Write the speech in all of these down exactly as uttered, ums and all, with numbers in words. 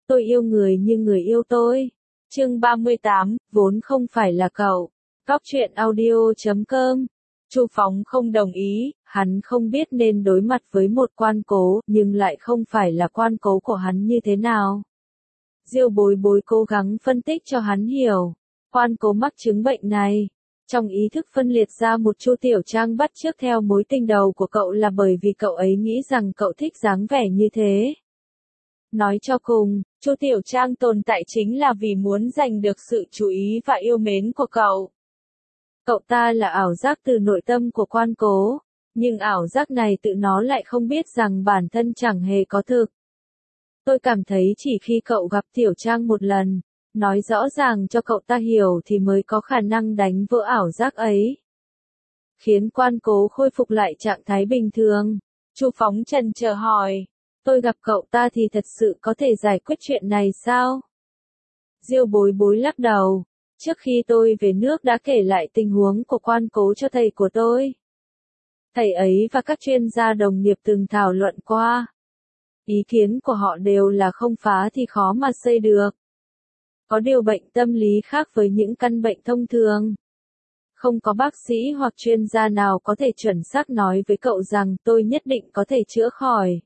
Tôi yêu người như người yêu tôi. Chương ba mươi tám, vốn không phải là cậu. Góc truyện audio chấm com. Chu Phóng không đồng ý, hắn không biết nên đối mặt với một quan cố, nhưng lại không phải là quan cố của hắn như thế nào. Diêu Bối Bối cố gắng phân tích cho hắn hiểu. Quan cố mắc chứng bệnh này. Trong ý thức phân liệt ra một Chu Tiểu Trang bắt chước theo mối tình đầu của cậu là bởi vì cậu ấy nghĩ rằng cậu thích dáng vẻ như thế. Nói cho cùng, Chu Tiểu Trang tồn tại chính là vì muốn giành được sự chú ý và yêu mến của cậu. Cậu ta là ảo giác từ nội tâm của quan cố, nhưng ảo giác này tự nó lại không biết rằng bản thân chẳng hề có thực. Tôi cảm thấy chỉ khi cậu gặp Tiểu Trang một lần, nói rõ ràng cho cậu ta hiểu thì mới có khả năng đánh vỡ ảo giác ấy. Khiến quan cố khôi phục lại trạng thái bình thường. Chu Phóng trần chờ hỏi, tôi gặp cậu ta thì thật sự có thể giải quyết chuyện này sao? Diêu Bối Bối lắc đầu. Trước khi tôi về nước đã kể lại tình huống của quan cố cho thầy của tôi. Thầy ấy và các chuyên gia đồng nghiệp từng thảo luận qua. Ý kiến của họ đều là không phá thì khó mà xây được. Có điều bệnh tâm lý khác với những căn bệnh thông thường. Không có bác sĩ hoặc chuyên gia nào có thể chuẩn xác nói với cậu rằng tôi nhất định có thể chữa khỏi.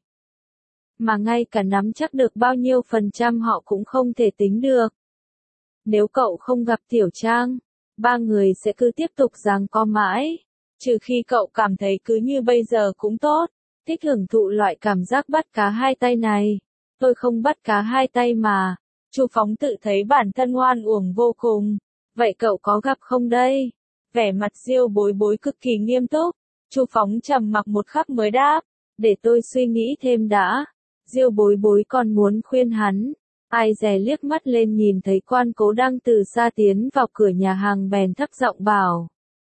Mà ngay cả nắm chắc được bao nhiêu phần trăm họ cũng không thể tính được. Nếu cậu không gặp Tiểu Trang, ba người sẽ cứ tiếp tục giằng co mãi. Trừ khi cậu cảm thấy cứ như bây giờ cũng tốt, thích hưởng thụ loại cảm giác bắt cá hai tay này. Tôi không bắt cá hai tay mà. Chu Phóng tự thấy bản thân ngoan uổng vô cùng. Vậy cậu có gặp không đây? Vẻ mặt Diêu Bối Bối cực kỳ nghiêm túc. Chu Phóng trầm mặc một khắc mới đáp. Để tôi suy nghĩ thêm đã. Diêu Bối Bối còn muốn khuyên hắn. Ai dè liếc mắt lên nhìn thấy quan cố đang từ xa tiến vào cửa nhà hàng bèn thấp giọng bảo.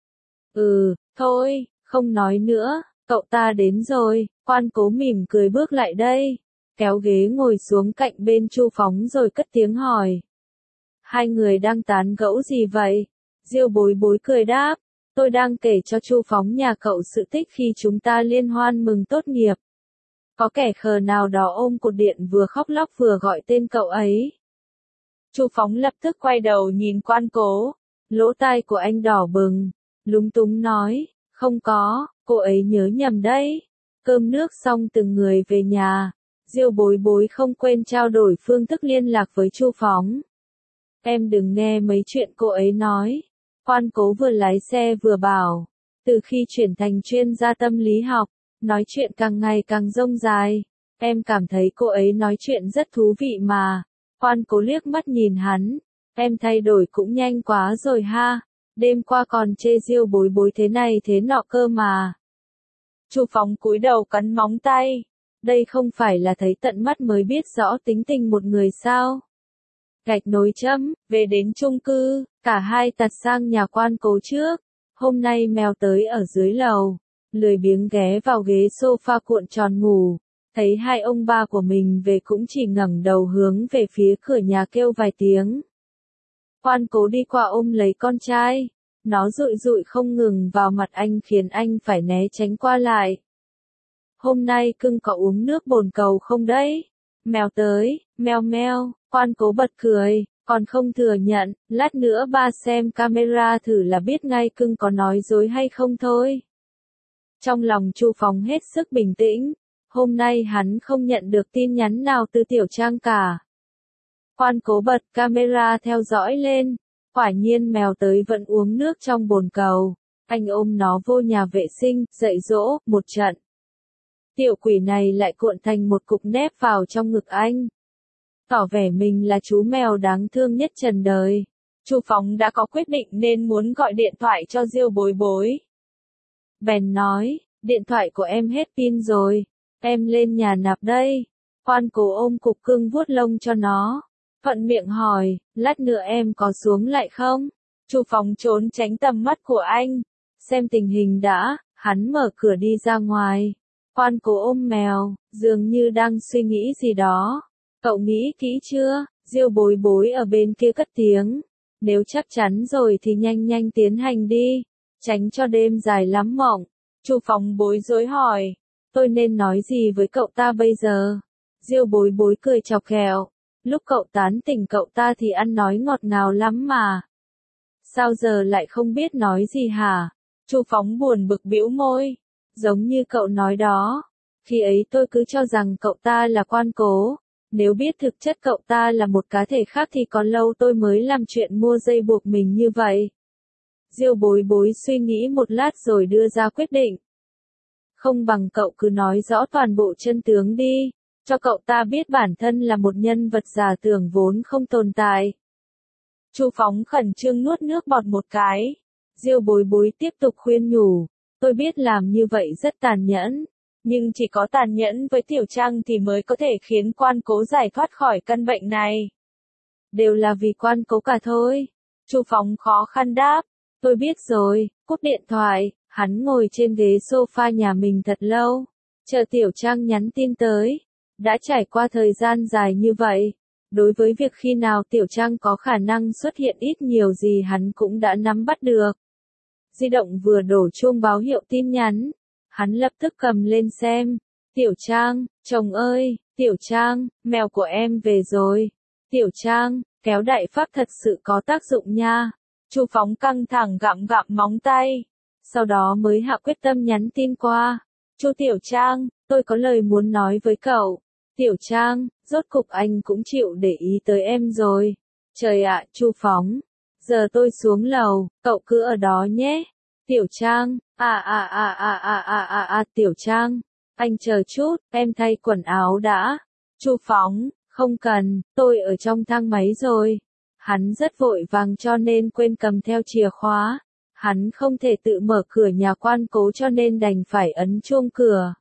Ừ, thôi, không nói nữa, cậu ta đến rồi. Quan cố mỉm cười bước lại đây. Kéo ghế ngồi xuống cạnh bên Chu Phóng rồi cất tiếng hỏi. Hai người đang tán gẫu gì vậy? Diêu Bối Bối cười đáp. Tôi đang kể cho Chu Phóng nhà cậu sự tích khi chúng ta liên hoan mừng tốt nghiệp. Có kẻ khờ nào đó ôm cột điện vừa khóc lóc vừa gọi tên cậu ấy. Chu Phóng lập tức quay đầu nhìn quan cố. Lỗ tai của anh đỏ bừng. Lúng túng nói. Không có, cô ấy nhớ nhầm đấy. Cơm nước xong từng người về nhà. Diêu Bối Bối không quên trao đổi phương thức liên lạc với Chu Phóng. Em đừng nghe mấy chuyện cô ấy nói. Quan cố vừa lái xe vừa bảo. Từ khi chuyển thành chuyên gia tâm lý học, nói chuyện càng ngày càng rông dài. Em cảm thấy cô ấy nói chuyện rất thú vị mà. Quan cố liếc mắt nhìn hắn. Em thay đổi cũng nhanh quá rồi ha. Đêm qua còn chê Diêu Bối Bối thế này thế nọ cơ mà. Chu Phóng cúi đầu cắn móng tay. Đây không phải là thấy tận mắt mới biết rõ tính tình một người sao. Gạch nối chấm, về đến chung cư, cả hai tạt sang nhà quan cố trước. Hôm nay mèo tới ở dưới lầu, lười biếng ghé vào ghế sofa cuộn tròn ngủ. Thấy hai ông ba của mình về cũng chỉ ngẩng đầu hướng về phía cửa nhà kêu vài tiếng. Quan cố đi qua ôm lấy con trai. Nó dụi dụi không ngừng vào mặt anh khiến anh phải né tránh qua lại. Hôm nay cưng có uống nước bồn cầu không đấy? Mèo tới, meo meo, quan cố bật cười, còn không thừa nhận, lát nữa ba xem camera thử là biết ngay cưng có nói dối hay không thôi. Trong lòng Chu Phóng hết sức bình tĩnh, hôm nay hắn không nhận được tin nhắn nào từ Tiểu Trang cả. Quan cố bật camera theo dõi lên, quả nhiên mèo tới vẫn uống nước trong bồn cầu, anh ôm nó vô nhà vệ sinh, dạy dỗ, một trận. Tiểu quỷ này lại cuộn thành một cục nép vào trong ngực anh. Tỏ vẻ mình là chú mèo đáng thương nhất trần đời. Chu Phóng đã có quyết định nên muốn gọi điện thoại cho Diêu Bối Bối. Bèn nói, điện thoại của em hết pin rồi, em lên nhà nạp đây. Quan cố ôm cục cưng vuốt lông cho nó. Thuận miệng hỏi, lát nữa em có xuống lại không? Chu Phóng trốn tránh tầm mắt của anh. Xem tình hình đã, hắn mở cửa đi ra ngoài. Quan cố ôm mèo, dường như đang suy nghĩ gì đó. Cậu nghĩ kỹ chưa? Diêu Bối Bối ở bên kia cất tiếng. Nếu chắc chắn rồi thì nhanh nhanh tiến hành đi. Tránh cho đêm dài lắm mộng. Chu Phóng bối rối hỏi. Tôi nên nói gì với cậu ta bây giờ? Diêu Bối Bối cười chọc ghẹo. Lúc cậu tán tỉnh cậu ta thì ăn nói ngọt ngào lắm mà. Sao giờ lại không biết nói gì hả? Chu Phóng buồn bực bĩu môi. Giống như cậu nói đó. Khi ấy tôi cứ cho rằng cậu ta là quan cố. Nếu biết thực chất cậu ta là một cá thể khác thì còn lâu tôi mới làm chuyện mua dây buộc mình như vậy. Diêu Bối Bối suy nghĩ một lát rồi đưa ra quyết định. Không bằng cậu cứ nói rõ toàn bộ chân tướng đi, cho cậu ta biết bản thân là một nhân vật giả tưởng vốn không tồn tại. Chu Phóng khẩn trương nuốt nước bọt một cái. Diêu Bối Bối tiếp tục khuyên nhủ, tôi biết làm như vậy rất tàn nhẫn, nhưng chỉ có tàn nhẫn với Tiểu Trang thì mới có thể khiến quan cố giải thoát khỏi căn bệnh này. Đều là vì quan cố cả thôi. Chu Phóng khó khăn đáp, tôi biết rồi, cúp điện thoại, hắn ngồi trên ghế sofa nhà mình thật lâu, chờ Tiểu Trang nhắn tin tới. Đã trải qua thời gian dài như vậy, đối với việc khi nào Tiểu Trang có khả năng xuất hiện ít nhiều gì hắn cũng đã nắm bắt được. Di động vừa đổ chuông báo hiệu tin nhắn, hắn lập tức cầm lên xem. Tiểu Trang, chồng ơi, Tiểu Trang, mèo của em về rồi. Tiểu Trang, kéo đại pháp thật sự có tác dụng nha. Chu Phóng căng thẳng gặm gặm móng tay, sau đó mới hạ quyết tâm nhắn tin qua. Chu Tiểu Trang, tôi có lời muốn nói với cậu. Tiểu Trang, rốt cục anh cũng chịu để ý tới em rồi. Trời ạ, Chu Phóng, giờ tôi xuống lầu, cậu cứ ở đó nhé. Tiểu Trang, à à à à à à à à Tiểu Trang, anh chờ chút, em thay quần áo đã. Chu Phóng, không cần, tôi ở trong thang máy rồi. Hắn rất vội vàng cho nên quên cầm theo chìa khóa. Hắn không thể tự mở cửa nhà quan cố cho nên đành phải ấn chuông cửa.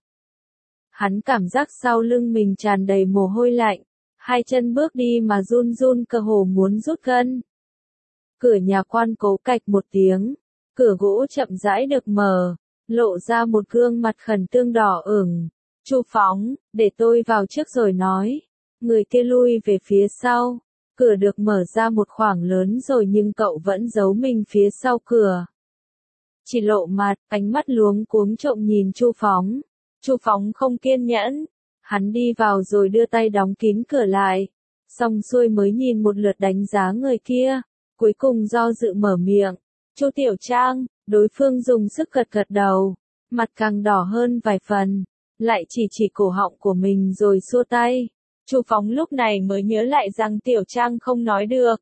Hắn cảm giác sau lưng mình tràn đầy mồ hôi lạnh, hai chân bước đi mà run run cơ hồ muốn rút gân. Cửa nhà quan cố cạch một tiếng, cửa gỗ chậm rãi được mở, lộ ra một gương mặt khẩn trương đỏ ửng. Chu Phóng, để tôi vào trước rồi nói. Người kia lui về phía sau, cửa được mở ra một khoảng lớn rồi nhưng cậu vẫn giấu mình phía sau cửa. Chỉ lộ mặt, ánh mắt luống cuống trộm nhìn Chu Phóng. Chu Phóng không kiên nhẫn, hắn đi vào rồi đưa tay đóng kín cửa lại, xong xuôi mới nhìn một lượt đánh giá người kia, cuối cùng do dự mở miệng. Chu Tiểu Trang, đối phương dùng sức gật gật đầu, mặt càng đỏ hơn vài phần, lại chỉ chỉ cổ họng của mình rồi xua tay. Chu Phóng lúc này mới nhớ lại rằng Tiểu Trang không nói được.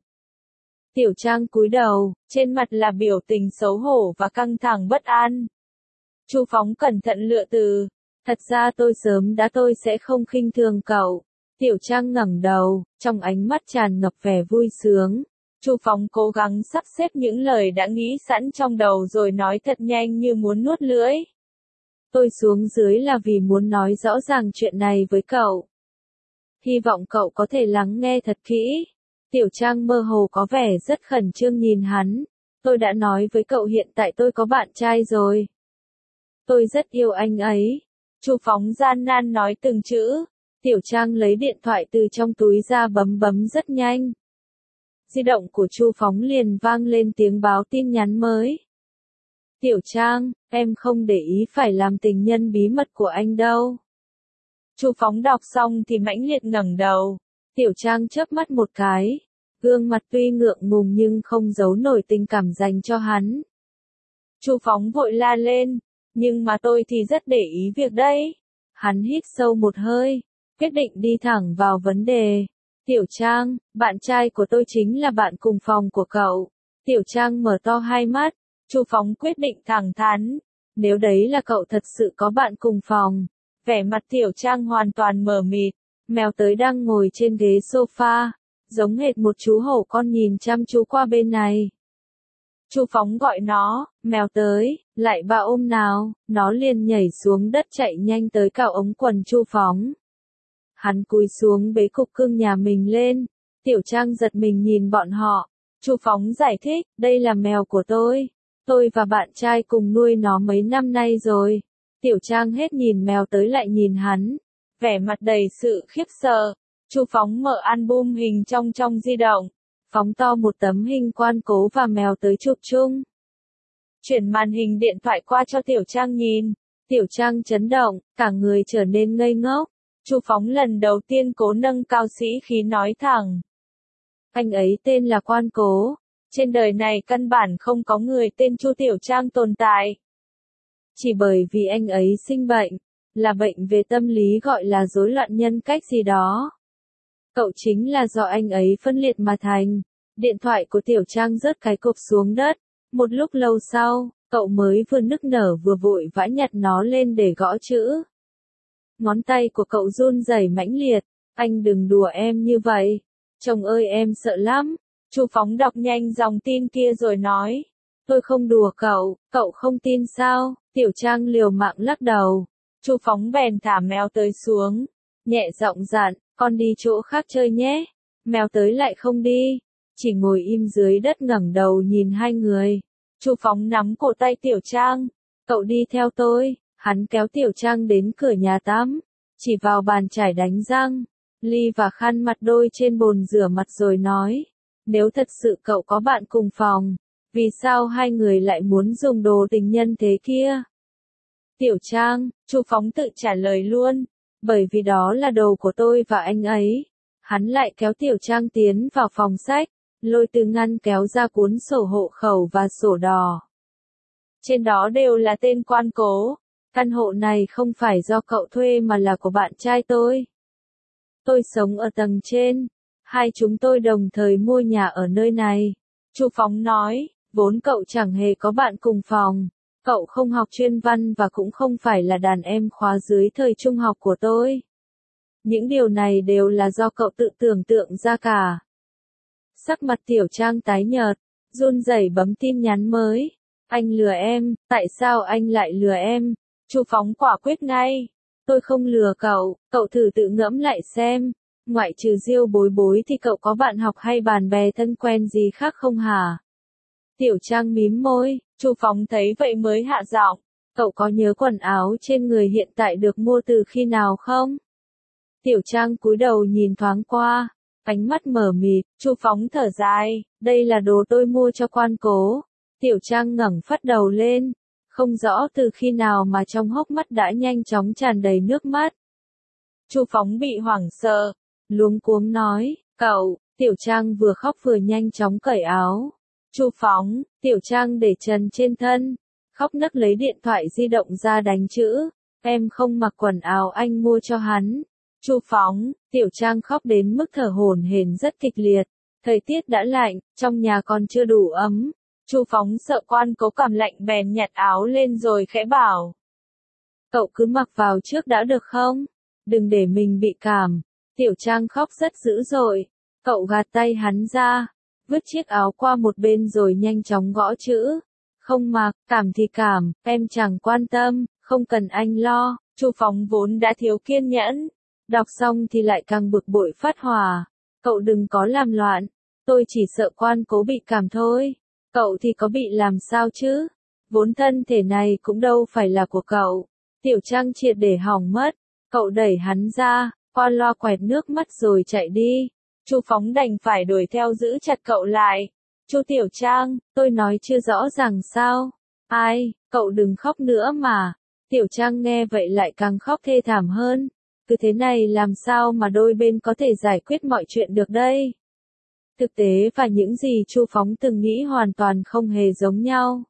Tiểu Trang cúi đầu, trên mặt là biểu tình xấu hổ và căng thẳng bất an. Chu Phóng cẩn thận lựa từ. Thật ra tôi sớm đã tôi sẽ không khinh thường cậu. Tiểu Trang ngẩng đầu, trong ánh mắt tràn ngập vẻ vui sướng. Chu Phóng cố gắng sắp xếp những lời đã nghĩ sẵn trong đầu rồi nói thật nhanh như muốn nuốt lưỡi. Tôi xuống dưới là vì muốn nói rõ ràng chuyện này với cậu. Hy vọng cậu có thể lắng nghe thật kỹ. Tiểu Trang mơ hồ có vẻ rất khẩn trương nhìn hắn. Tôi đã nói với cậu hiện tại tôi có bạn trai rồi. Tôi rất yêu anh ấy. Chu Phóng gian nan nói từng chữ. Tiểu Trang lấy điện thoại từ trong túi ra bấm bấm rất nhanh. Di động của Chu Phóng liền vang lên tiếng báo tin nhắn mới. Tiểu Trang, em không để ý phải làm tình nhân bí mật của anh đâu. Chu Phóng đọc xong thì mãnh liệt ngẩng đầu. Tiểu Trang chớp mắt một cái. Gương mặt tuy ngượng ngùng nhưng không giấu nổi tình cảm dành cho hắn. Chu Phóng vội la lên. Nhưng mà tôi thì rất để ý việc đấy. Hắn hít sâu một hơi, quyết định đi thẳng vào vấn đề. Tiểu Trang, bạn trai của tôi chính là bạn cùng phòng của cậu. Tiểu Trang mở to hai mắt. Chu Phóng quyết định thẳng thắn. Nếu đấy là cậu thật sự có bạn cùng phòng. Vẻ mặt Tiểu Trang hoàn toàn mờ mịt. Mèo tới đang ngồi trên ghế sofa, giống hệt một chú hổ con nhìn chăm chú qua bên này. Chu Phóng gọi nó, mèo tới, lại ba ôm nào, nó liền nhảy xuống đất chạy nhanh tới cạo ống quần Chu Phóng. Hắn cúi xuống bế cục cưng nhà mình lên. Tiểu Trang giật mình nhìn bọn họ. Chu Phóng giải thích, đây là mèo của tôi. Tôi và bạn trai cùng nuôi nó mấy năm nay rồi. Tiểu Trang hết nhìn mèo tới lại nhìn hắn. Vẻ mặt đầy sự khiếp sợ. Chu Phóng mở album hình trong trong di động. Phóng to một tấm hình quan cố và mèo tới chụp chung. Chuyển màn hình điện thoại qua cho Tiểu Trang nhìn. Tiểu Trang chấn động, cả người trở nên ngây ngốc. Chu Phóng lần đầu tiên cố nâng cao sĩ khí nói thẳng. Anh ấy tên là Quan Cố. Trên đời này căn bản không có người tên Chu Tiểu Trang tồn tại. Chỉ bởi vì anh ấy sinh bệnh, là bệnh về tâm lý gọi là rối loạn nhân cách gì đó. Cậu chính là do anh ấy phân liệt mà thành. Điện thoại của Tiểu Trang rớt cái cộp xuống đất. Một lúc lâu sau, cậu mới vừa nức nở vừa vội vã nhặt nó lên để gõ chữ. Ngón tay của cậu run rẩy mãnh liệt. Anh đừng đùa em như vậy. Chồng ơi em sợ lắm. Chu Phóng đọc nhanh dòng tin kia rồi nói. Tôi không đùa cậu, cậu không tin sao? Tiểu Trang liều mạng lắc đầu. Chu Phóng bèn thả mèo tới xuống. Nhẹ giọng dặn, con đi chỗ khác chơi nhé. Mèo tới lại không đi. Chỉ ngồi im dưới đất ngẩng đầu nhìn hai người. Chu Phóng nắm cổ tay Tiểu Trang. Cậu đi theo tôi. Hắn kéo Tiểu Trang đến cửa nhà tắm. Chỉ vào bàn chải đánh răng. Ly và khăn mặt đôi trên bồn rửa mặt rồi nói. Nếu thật sự cậu có bạn cùng phòng, vì sao hai người lại muốn dùng đồ tình nhân thế kia? Tiểu Trang, Chu Phóng tự trả lời luôn. Bởi vì đó là đồ của tôi và anh ấy. Hắn lại kéo Tiểu Trang tiến vào phòng sách, lôi từ ngăn kéo ra cuốn sổ hộ khẩu và sổ đỏ. Trên đó đều là tên Quan Cố. Căn hộ này không phải do cậu thuê mà là của bạn trai tôi. Tôi sống ở tầng trên. Hai chúng tôi đồng thời mua nhà ở nơi này. Chu Phóng nói, vốn cậu chẳng hề có bạn cùng phòng. Cậu không học chuyên văn và cũng không phải là đàn em khóa dưới thời trung học của tôi. Những điều này đều là do cậu tự tưởng tượng ra cả. Sắc mặt Tiểu Trang tái nhợt, run rẩy bấm tin nhắn mới. Anh lừa em, tại sao anh lại lừa em? Chu Phóng quả quyết ngay. Tôi không lừa cậu, cậu thử tự ngẫm lại xem. Ngoại trừ Diêu Bối Bối thì cậu có bạn học hay bạn bè thân quen gì khác không hả? Tiểu Trang mím môi, Chu Phóng thấy vậy mới hạ giọng. Cậu có nhớ quần áo trên người hiện tại được mua từ khi nào không? Tiểu Trang cúi đầu nhìn thoáng qua, ánh mắt mờ mịt, Chu Phóng thở dài, đây là đồ tôi mua cho Quan Cố. Tiểu Trang ngẩng phát đầu lên, không rõ từ khi nào mà trong hốc mắt đã nhanh chóng tràn đầy nước mắt. Chu Phóng bị hoảng sợ, luống cuống nói, cậu, Tiểu Trang vừa khóc vừa nhanh chóng cởi áo. Chu Phóng, Tiểu Trang để trần trên thân, khóc nấc lấy điện thoại di động ra đánh chữ, em không mặc quần áo anh mua cho hắn. Chu Phóng, Tiểu Trang khóc đến mức thở hổn hển rất kịch liệt, thời tiết đã lạnh, trong nhà còn chưa đủ ấm. Chu Phóng sợ Quan Cố cảm lạnh bèn nhặt áo lên rồi khẽ bảo. Cậu cứ mặc vào trước đã được không? Đừng để mình bị cảm. Tiểu Trang khóc rất dữ dội. Cậu gạt tay hắn ra, vứt chiếc áo qua một bên rồi nhanh chóng gõ chữ. Không mặc, cảm thì cảm, em chẳng quan tâm, không cần anh lo. Chu Phóng vốn đã thiếu kiên nhẫn. Đọc xong thì lại càng bực bội phát hỏa. Cậu đừng có làm loạn. Tôi chỉ sợ Quan Cố bị cảm thôi. Cậu thì có bị làm sao chứ? Vốn thân thể này cũng đâu phải là của cậu. Tiểu Trang triệt để hỏng mất. Cậu đẩy hắn ra, qua loa quẹt nước mắt rồi chạy đi. Chu Phóng đành phải đuổi theo giữ chặt cậu lại. Chu Tiểu Trang, tôi nói chưa rõ ràng sao? Ai, cậu đừng khóc nữa mà. Tiểu Trang nghe vậy lại càng khóc thê thảm hơn. Cứ thế này làm sao mà đôi bên có thể giải quyết mọi chuyện được đây? Thực tế và những gì Chu Phóng từng nghĩ hoàn toàn không hề giống nhau.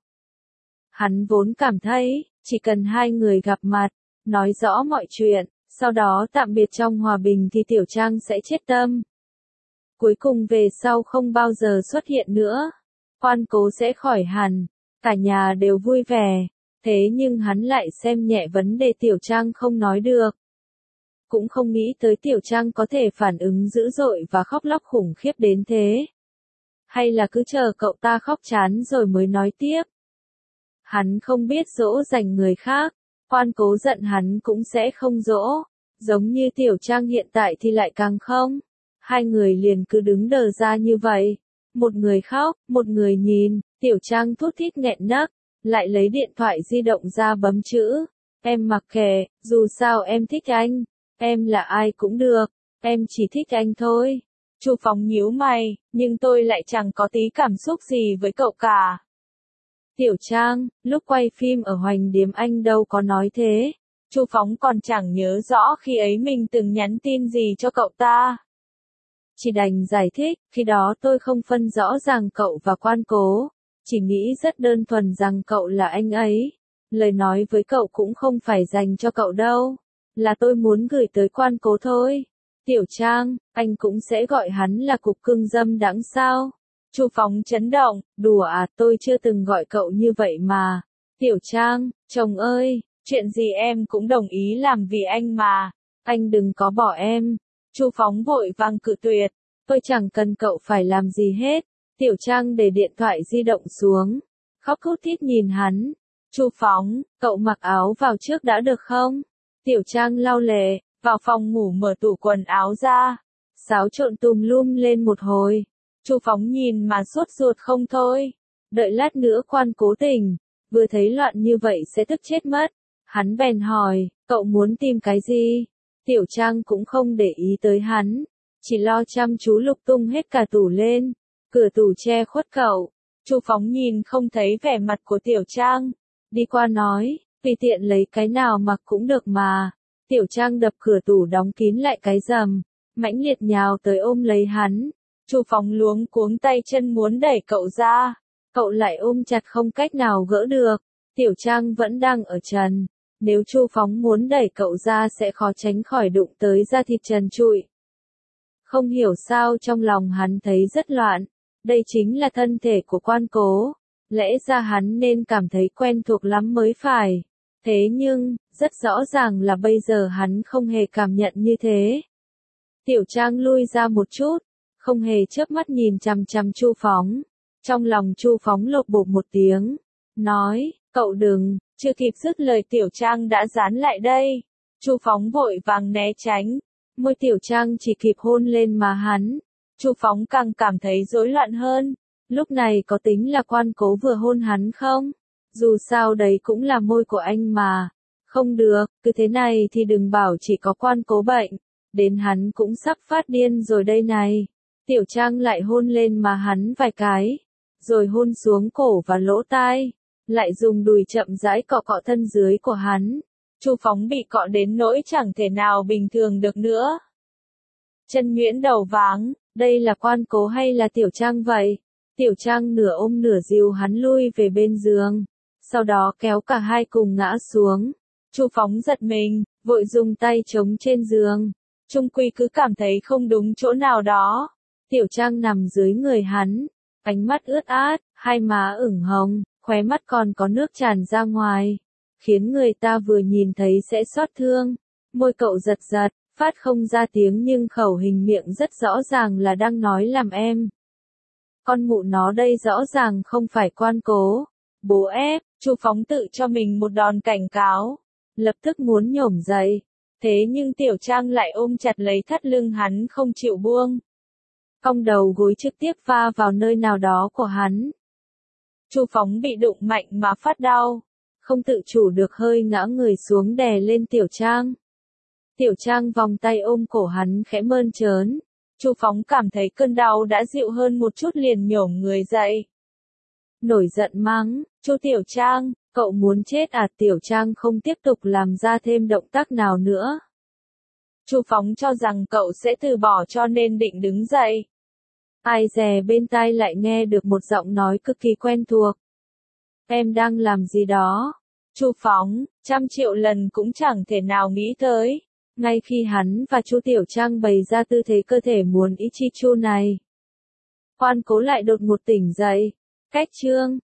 Hắn vốn cảm thấy, chỉ cần hai người gặp mặt, nói rõ mọi chuyện, sau đó tạm biệt trong hòa bình thì Tiểu Trang sẽ chết tâm. Cuối cùng về sau không bao giờ xuất hiện nữa. Quan Cố sẽ khỏi hẳn, cả nhà đều vui vẻ, thế nhưng hắn lại xem nhẹ vấn đề Tiểu Trang không nói được. Cũng không nghĩ tới Tiểu Trang có thể phản ứng dữ dội và khóc lóc khủng khiếp đến thế. Hay là cứ chờ cậu ta khóc chán rồi mới nói tiếp. Hắn không biết dỗ dành người khác, Quan Cố giận hắn cũng sẽ không dỗ, giống như Tiểu Trang hiện tại thì lại càng không. Hai người liền cứ đứng đờ ra như vậy. Một người khóc, một người nhìn, Tiểu Trang thút thít nghẹn nấc, lại lấy điện thoại di động ra bấm chữ. Em mặc kệ, dù sao em thích anh. Em là ai cũng được, em chỉ thích anh thôi. Chu Phóng nhíu mày, nhưng tôi lại chẳng có tí cảm xúc gì với cậu cả. Tiểu Trang, lúc quay phim ở Hoành Điếm anh đâu có nói thế. Chu Phóng còn chẳng nhớ rõ khi ấy mình từng nhắn tin gì cho cậu ta. Chỉ đành giải thích, khi đó tôi không phân rõ ràng cậu và Quan Cố, chỉ nghĩ rất đơn thuần rằng cậu là anh ấy. Lời nói với cậu cũng không phải dành cho cậu đâu, là tôi muốn gửi tới Quan Cố thôi. Tiểu Trang, anh cũng sẽ gọi hắn là cục cưng dâm đãng sao? Chu Phóng chấn động, đùa à, tôi chưa từng gọi cậu như vậy mà. Tiểu Trang, chồng ơi, chuyện gì em cũng đồng ý làm vì anh mà, anh đừng có bỏ em. Chu Phóng vội vàng cự tuyệt, tôi chẳng cần cậu phải làm gì hết. Tiểu Trang để điện thoại di động xuống, khóc thút thít nhìn hắn. Chu Phóng, cậu mặc áo vào trước đã được không? Tiểu Trang lau lệ, vào phòng ngủ mở tủ quần áo ra, xáo trộn tùm lum lên một hồi. Chu Phóng nhìn mà sốt ruột không thôi. Đợi lát nữa Quan Cố tỉnh, vừa thấy loạn như vậy sẽ tức chết mất. Hắn bèn hỏi, cậu muốn tìm cái gì? Tiểu Trang cũng không để ý tới hắn, chỉ lo chăm chú lục tung hết cả tủ lên. Cửa tủ che khuất cậu. Chu Phóng nhìn không thấy vẻ mặt của Tiểu Trang, đi qua nói, tùy tiện lấy cái nào mặc cũng được mà. Tiểu Trang đập cửa tủ đóng kín lại cái rầm, mãnh liệt nhào tới ôm lấy hắn. Chu Phóng luống cuống tay chân muốn đẩy cậu ra, cậu lại ôm chặt không cách nào gỡ được. Tiểu Trang vẫn đang ở trần, nếu Chu Phóng muốn đẩy cậu ra sẽ khó tránh khỏi đụng tới da thịt trần trụi. Không hiểu sao trong lòng hắn thấy rất loạn, đây chính là thân thể của Quan Cố, lẽ ra hắn nên cảm thấy quen thuộc lắm mới phải. Thế nhưng, rất rõ ràng là bây giờ hắn không hề cảm nhận như thế. Tiểu Trang lui ra một chút, không hề chớp mắt nhìn chằm chằm Chu Phóng. Trong lòng Chu Phóng lột bột một tiếng, nói, cậu đừng, chưa kịp dứt lời Tiểu Trang đã dán lại đây. Chu Phóng vội vàng né tránh, môi Tiểu Trang chỉ kịp hôn lên má hắn. Chu Phóng càng cảm thấy rối loạn hơn, lúc này có tính là Quan Cố vừa hôn hắn không? Dù sao đấy cũng là môi của anh mà. Không được, cứ thế này thì đừng bảo chỉ có Quan Cố bệnh, đến hắn cũng sắp phát điên rồi đây này. Tiểu Trang lại hôn lên má hắn vài cái, rồi hôn xuống cổ và lỗ tai, lại dùng đùi chậm rãi cọ cọ thân dưới của hắn. Chu Phóng bị cọ đến nỗi chẳng thể nào bình thường được nữa. Chân nhuyễn đầu váng, đây là Quan Cố hay là Tiểu Trang vậy? Tiểu Trang nửa ôm nửa dìu hắn lui về bên giường, sau đó kéo cả hai cùng ngã xuống. Chu Phóng giật mình, vội dùng tay chống trên giường, chung quy cứ cảm thấy không đúng chỗ nào đó. Tiểu Trang nằm dưới người hắn, ánh mắt ướt át, hai má ửng hồng, khóe mắt còn có nước tràn ra ngoài, khiến người ta vừa nhìn thấy sẽ xót thương. Môi cậu giật giật, phát không ra tiếng nhưng khẩu hình miệng rất rõ ràng là đang nói làm em. Con mụ nó đây rõ ràng không phải Quan Cố. Bố ép, Chu Phóng tự cho mình một đòn cảnh cáo, lập tức muốn nhổm dậy. Thế nhưng Tiểu Trang lại ôm chặt lấy thắt lưng hắn không chịu buông. Cong đầu gối trực tiếp va vào nơi nào đó của hắn. Chu Phóng bị đụng mạnh mà phát đau, không tự chủ được hơi ngã người xuống đè lên Tiểu Trang. Tiểu Trang vòng tay ôm cổ hắn khẽ mơn trớn. Chu Phóng cảm thấy cơn đau đã dịu hơn một chút liền nhổm người dậy. Nổi giận mắng, Chu Tiểu Trang, cậu muốn chết à? Tiểu Trang không tiếp tục làm ra thêm động tác nào nữa. Chu Phóng cho rằng cậu sẽ từ bỏ cho nên định đứng dậy. Ai dè bên tai lại nghe được một giọng nói cực kỳ quen thuộc. Em đang làm gì đó? Chu Phóng, trăm triệu lần cũng chẳng thể nào nghĩ tới. Ngay khi hắn và Chu Tiểu Trang bày ra tư thế cơ thể muốn Ichichu này, Quan Cố lại đột ngột tỉnh dậy. Cách chương